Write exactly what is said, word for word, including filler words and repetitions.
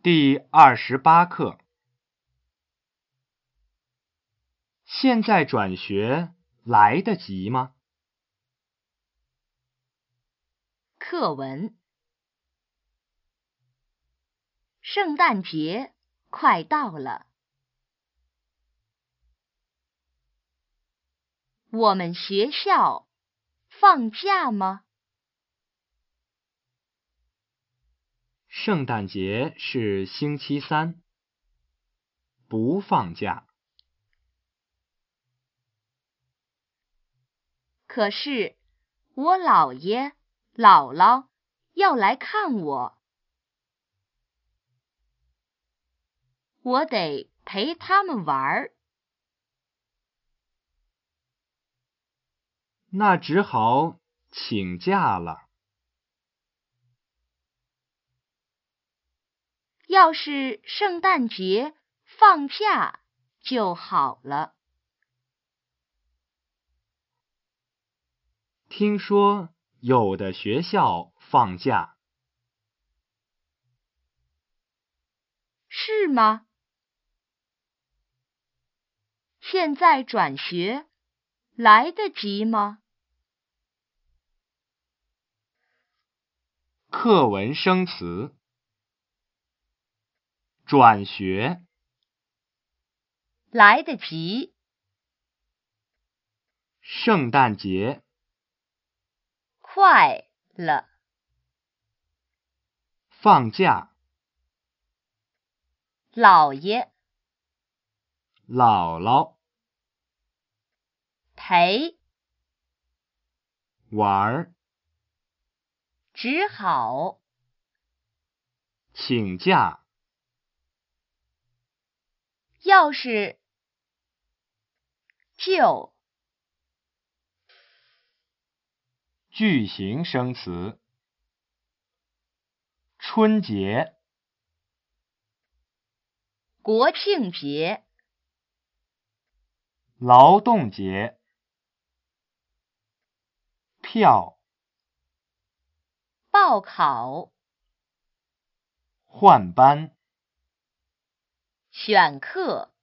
第二十八课。现在转学来得及吗？ 课文：圣诞节快到了，我们学校放假吗？ 圣诞节是星期三，不放假。 可是我姥爷、姥姥要来看我，我得陪他们玩儿。 那只好请假了。 要是圣诞节放假就好了。 听说有的学校放假。 是吗？现在转学来得及吗？ 课文生词：转学， 来得及， 圣诞节， 快了， 放假， 姥爷， 姥姥， 陪， 玩儿， 只好， 请假。 要是就句型生词：春节， 国庆节， 劳动节，票， 报考， 换班。 选课。